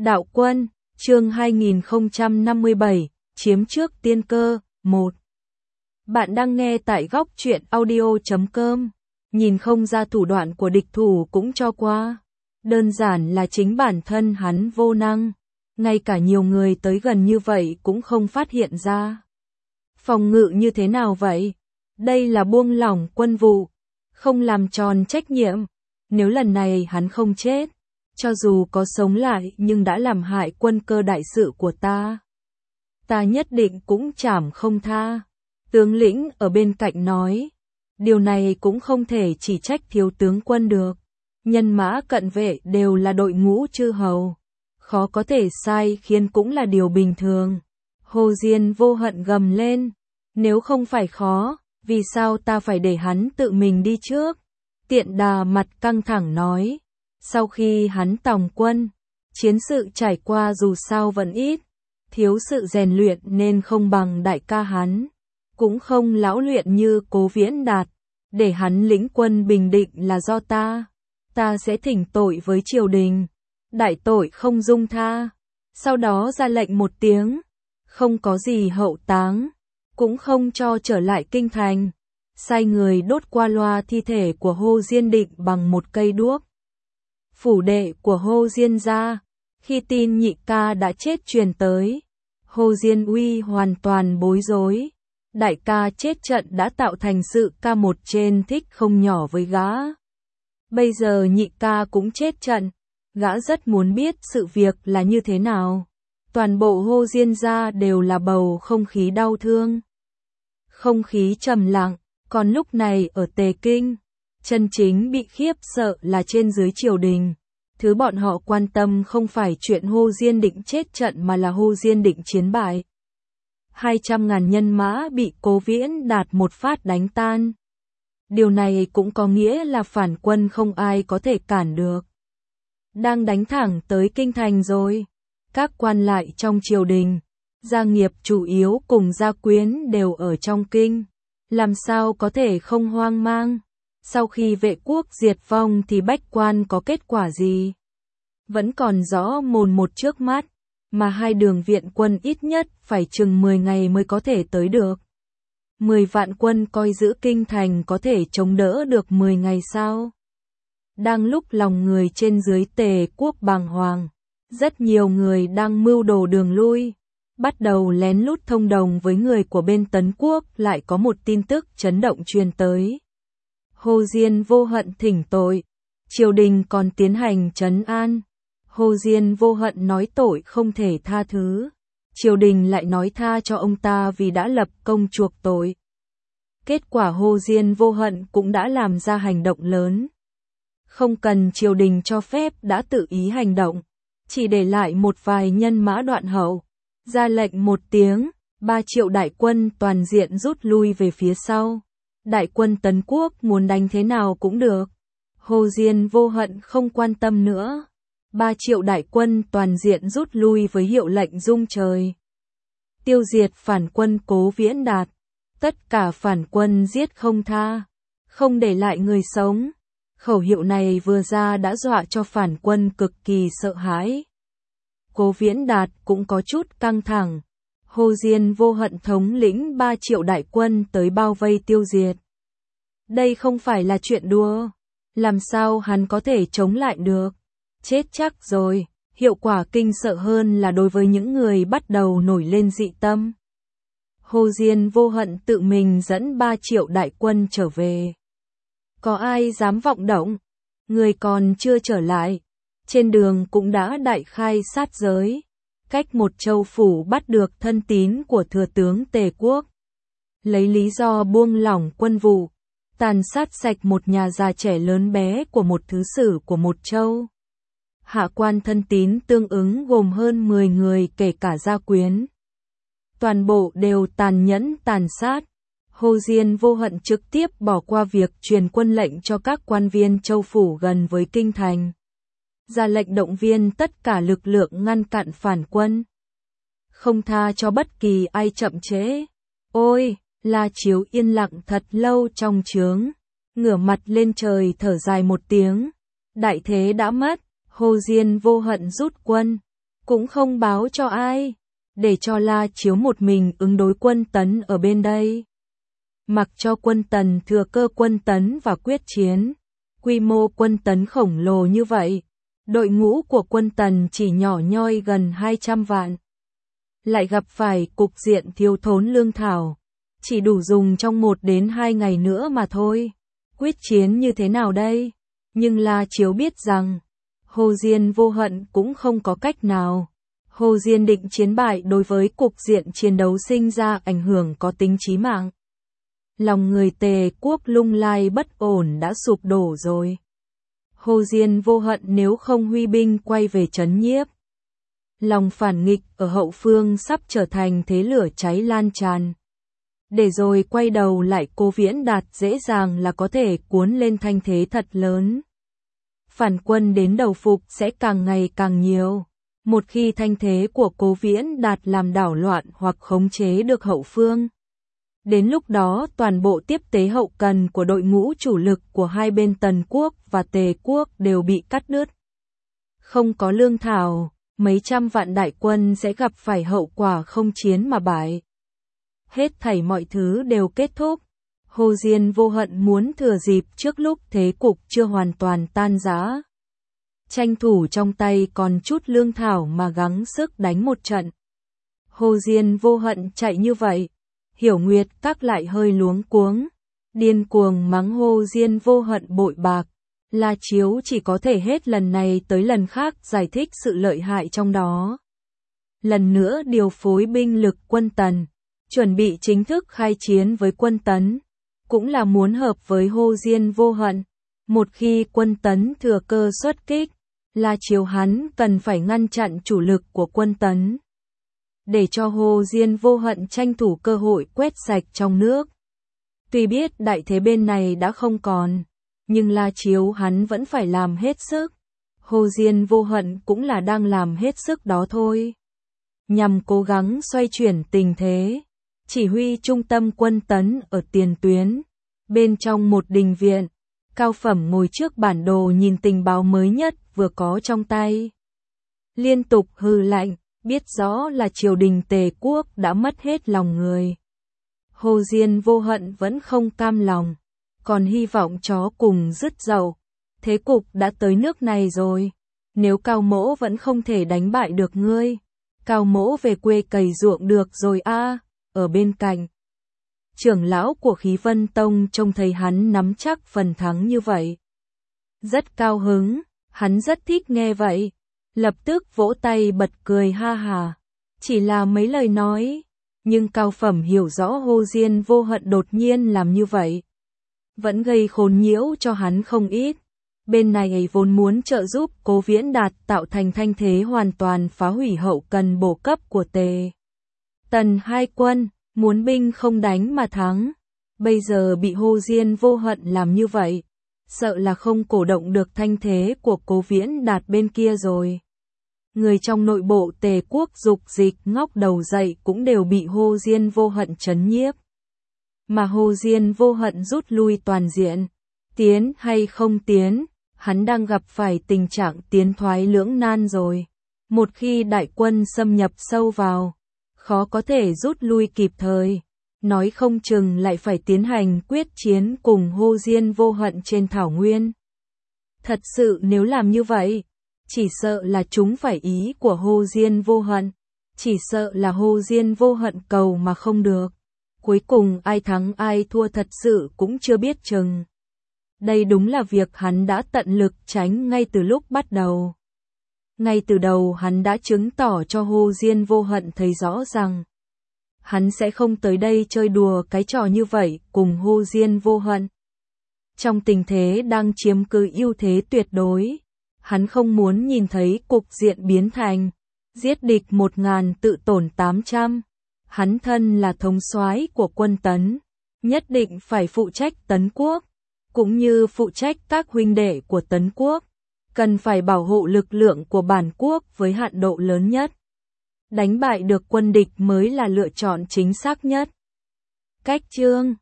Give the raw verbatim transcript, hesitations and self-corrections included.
Đạo quân, chương hai nghìn không trăm năm mươi bảy, chiếm trước tiên cơ, một. Bạn đang nghe tại góc truyện audio chấm com. Nhìn không ra thủ đoạn của địch thủ cũng cho qua. Đơn giản là chính bản thân hắn vô năng. Ngay cả nhiều người tới gần như vậy cũng không phát hiện ra. Phòng ngự như thế nào vậy? Đây là buông lỏng quân vụ. Không làm tròn trách nhiệm. Nếu lần này hắn không chết, cho dù có sống lại nhưng đã làm hại quân cơ đại sự của ta, ta nhất định cũng trảm không tha. Tướng lĩnh ở bên cạnh nói, điều này cũng không thể chỉ trách thiếu tướng quân được. Nhân mã cận vệ đều là đội ngũ chư hầu, khó có thể sai khiến cũng là điều bình thường. Hồ Diên vô hận gầm lên, nếu không phải khó, vì sao ta phải để hắn tự mình đi trước? Tiện Đà mặt căng thẳng nói, sau khi hắn tòng quân, chiến sự trải qua dù sao vẫn ít, thiếu sự rèn luyện nên không bằng đại ca hắn, cũng không lão luyện như Cố Viễn Đạt, để hắn lĩnh quân bình định là do ta, ta sẽ thỉnh tội với triều đình, đại tội không dung tha, sau đó ra lệnh một tiếng, không có gì hậu táng, cũng không cho trở lại kinh thành, sai người đốt qua loa thi thể của Hồ Diên Định bằng một cây đuốc. Phủ đệ của Hồ Diên gia, khi tin nhị ca đã chết truyền tới, Hồ Diên Uy hoàn toàn bối rối. Đại ca chết trận đã tạo thành sự ca một trên thích không nhỏ với gã. Bây giờ nhị ca cũng chết trận, gã rất muốn biết sự việc là như thế nào. Toàn bộ Hồ Diên gia đều là bầu không khí đau thương. Không khí trầm lặng, còn lúc này ở Tề Kinh, chân chính bị khiếp sợ là trên dưới triều đình. Thứ bọn họ quan tâm không phải chuyện Hồ Diên Định chết trận mà là Hồ Diên Định chiến bại. Hai trăm ngàn nhân mã bị Cố Viễn Đạt một phát đánh tan. Điều này cũng có nghĩa là phản quân không ai có thể cản được. Đang đánh thẳng tới kinh thành rồi. Các quan lại trong triều đình, gia nghiệp chủ yếu cùng gia quyến đều ở trong kinh. Làm sao có thể không hoang mang? Sau khi vệ quốc diệt vong thì bách quan có kết quả gì? Vẫn còn rõ mồn một trước mắt, mà hai đường viện quân ít nhất phải chừng mười ngày mới có thể tới được. mười vạn quân coi giữ kinh thành có thể chống đỡ được mười ngày sao? Đang lúc lòng người trên dưới Tề quốc bàng hoàng, rất nhiều người đang mưu đồ đường lui, bắt đầu lén lút thông đồng với người của bên Tấn quốc. Lại có một tin tức chấn động truyền tới. Hồ Diên vô hận thỉnh tội, triều đình còn tiến hành trấn an. Hồ Diên vô hận nói tội không thể tha thứ, triều đình lại nói tha cho ông ta vì đã lập công chuộc tội. Kết quả Hồ Diên vô hận cũng đã làm ra hành động lớn. Không cần triều đình cho phép đã tự ý hành động, chỉ để lại một vài nhân mã đoạn hậu, ra lệnh một tiếng, ba triệu đại quân toàn diện rút lui về phía sau. Đại quân Tấn quốc muốn đánh thế nào cũng được. Hồ Diên vô hận không quan tâm nữa. Ba triệu đại quân toàn diện rút lui với hiệu lệnh rung trời. Tiêu diệt phản quân Cố Viễn Đạt. Tất cả phản quân giết không tha, không để lại người sống. Khẩu hiệu này vừa ra đã dọa cho phản quân cực kỳ sợ hãi. Cố Viễn Đạt cũng có chút căng thẳng. Hồ Diên vô hận thống lĩnh ba triệu đại quân tới bao vây tiêu diệt. Đây không phải là chuyện đùa. Làm sao hắn có thể chống lại được? Chết chắc rồi. Hiệu quả kinh sợ hơn là đối với những người bắt đầu nổi lên dị tâm. Hồ Diên vô hận tự mình dẫn ba triệu đại quân trở về. Có ai dám vọng động? Người còn chưa trở lại. Trên đường cũng đã đại khai sát giới. Cách một châu phủ bắt được thân tín của thừa tướng Tề quốc. Lấy lý do buông lỏng quân vụ, tàn sát sạch một nhà già trẻ lớn bé của một thứ sử của một châu. Hạ quan thân tín tương ứng gồm hơn mười người kể cả gia quyến. Toàn bộ đều tàn nhẫn tàn sát. Hồ Diên vô hận trực tiếp bỏ qua việc truyền quân lệnh cho các quan viên châu phủ gần với kinh thành. Ra lệnh động viên tất cả lực lượng ngăn cản phản quân. Không tha cho bất kỳ ai chậm trễ. Ôi, La Chiếu yên lặng thật lâu trong trướng. Ngửa mặt lên trời thở dài một tiếng. Đại thế đã mất. Hồ Diên vô hận rút quân. cũng không báo cho ai, để cho La Chiếu một mình ứng đối quân Tấn ở bên đây. Mặc cho quân Tần thừa cơ quân tấn và quyết chiến, quy mô quân tấn khổng lồ như vậy, đội ngũ của quân Tần chỉ nhỏ nhoi gần hai trăm vạn. Lại gặp phải cục diện thiếu thốn lương thảo, chỉ đủ dùng trong một đến hai ngày nữa mà thôi. Quyết chiến như thế nào đây? Nhưng La Chiếu biết rằng, Hồ Diên Vô Hận cũng không có cách nào. Hồ Diên định chiến bại đối với cục diện chiến đấu sinh ra ảnh hưởng có tính chí mạng. Lòng người Tề quốc lung lai bất ổn đã sụp đổ rồi. Hồ Diên Vô Hận nếu không huy binh quay về trấn nhiếp, lòng phản nghịch ở hậu phương sắp trở thành thế lửa cháy lan tràn. Để rồi quay đầu lại Cố Viễn Đạt dễ dàng là có thể cuốn lên thanh thế thật lớn. Phản quân đến đầu phục sẽ càng ngày càng nhiều. Một khi thanh thế của Cố Viễn Đạt làm đảo loạn hoặc khống chế được hậu phương, đến lúc đó toàn bộ tiếp tế hậu cần của đội ngũ chủ lực của hai bên Tần quốc và Tề quốc đều bị cắt đứt. Không có lương thảo, mấy trăm vạn đại quân sẽ gặp phải hậu quả không chiến mà bại. Hết thảy mọi thứ đều kết thúc. Hồ Diên Vô Hận muốn thừa dịp trước lúc thế cục chưa hoàn toàn tan rã, tranh thủ trong tay còn chút lương thảo mà gắng sức đánh một trận. Hồ Diên Vô Hận chạy như vậy, Hiểu Nguyệt Các lại hơi luống cuống, điên cuồng mắng Hồ Diên Vô Hận bội bạc. La Chiếu chỉ có thể hết lần này tới lần khác giải thích sự lợi hại trong đó. Lần nữa điều phối binh lực quân Tần, chuẩn bị chính thức khai chiến với quân Tấn, cũng là muốn hợp với Hồ Diên Vô Hận. Một khi quân Tấn thừa cơ xuất kích, La Chiếu hắn cần phải ngăn chặn chủ lực của quân Tấn, để cho Hồ Diên Vô Hận tranh thủ cơ hội quét sạch trong nước. Tuy biết đại thế bên này đã không còn, nhưng La Chiếu hắn vẫn phải làm hết sức. Hồ Diên Vô Hận cũng là đang làm hết sức đó thôi, nhằm cố gắng xoay chuyển tình thế. Chỉ huy trung tâm quân Tấn ở tiền tuyến, bên trong một đình viện, Cao Phẩm ngồi trước bản đồ nhìn tình báo mới nhất vừa có trong tay. Liên tục hừ lạnh, biết rõ là triều đình Tề quốc đã mất hết lòng người. Hồ Diên Vô Hận vẫn không cam lòng, còn hy vọng chó cùng dứt dậu. Thế cục đã tới nước này rồi, nếu Cao Mỗ vẫn không thể đánh bại được ngươi, Cao Mỗ về quê cày ruộng được rồi a. À. Ở bên cạnh, trưởng lão của Khí Vân Tông trông thấy hắn nắm chắc phần thắng như vậy, rất cao hứng, hắn rất thích nghe vậy, lập tức vỗ tay bật cười ha hà. Chỉ là mấy lời nói, nhưng Cao Phẩm hiểu rõ Hồ Diên Vô Hận đột nhiên làm như vậy, vẫn gây khốn nhiễu cho hắn không ít. Bên này ấy vốn muốn trợ giúp Cố Viễn Đạt tạo thành thanh thế hoàn toàn phá hủy hậu cần bổ cấp của Tề Tần hai quân, muốn binh không đánh mà thắng. Bây giờ bị Hồ Diên Vô Hận làm như vậy, sợ là không cổ động được thanh thế của Cố Viễn Đạt bên kia rồi. Người trong nội bộ Tề quốc dục dịch ngóc đầu dậy cũng đều bị Hồ Diên Vô Hận trấn nhiếp. Mà Hồ Diên Vô Hận rút lui toàn diện, tiến hay không tiến, hắn đang gặp phải tình trạng tiến thoái lưỡng nan rồi. Một khi đại quân xâm nhập sâu vào, khó có thể rút lui kịp thời, nói không chừng lại phải tiến hành quyết chiến cùng Hồ Diên Vô Hận trên thảo nguyên. Thật sự nếu làm như vậy, chỉ sợ là chúng phải ý của Hồ Diên Vô Hận, chỉ sợ là Hồ Diên Vô Hận cầu mà không được. Cuối cùng ai thắng ai thua thật sự cũng chưa biết chừng. Đây đúng là việc hắn đã tận lực tránh ngay từ lúc bắt đầu. Ngay từ đầu hắn đã chứng tỏ cho Hồ Diên Vô Hận thấy rõ rằng hắn sẽ không tới đây chơi đùa cái trò như vậy cùng Hồ Diên Vô Hận. Trong tình thế đang chiếm cứ ưu thế tuyệt đối, hắn không muốn nhìn thấy cục diện biến thành giết địch một ngàn tự tổn tám trăm. Hắn thân là thống soái của quân Tấn, nhất định phải phụ trách Tấn quốc, cũng như phụ trách các huynh đệ của Tấn quốc, cần phải bảo hộ lực lượng của bản quốc với hạn độ lớn nhất. Đánh bại được quân địch mới là lựa chọn chính xác nhất. Cách chương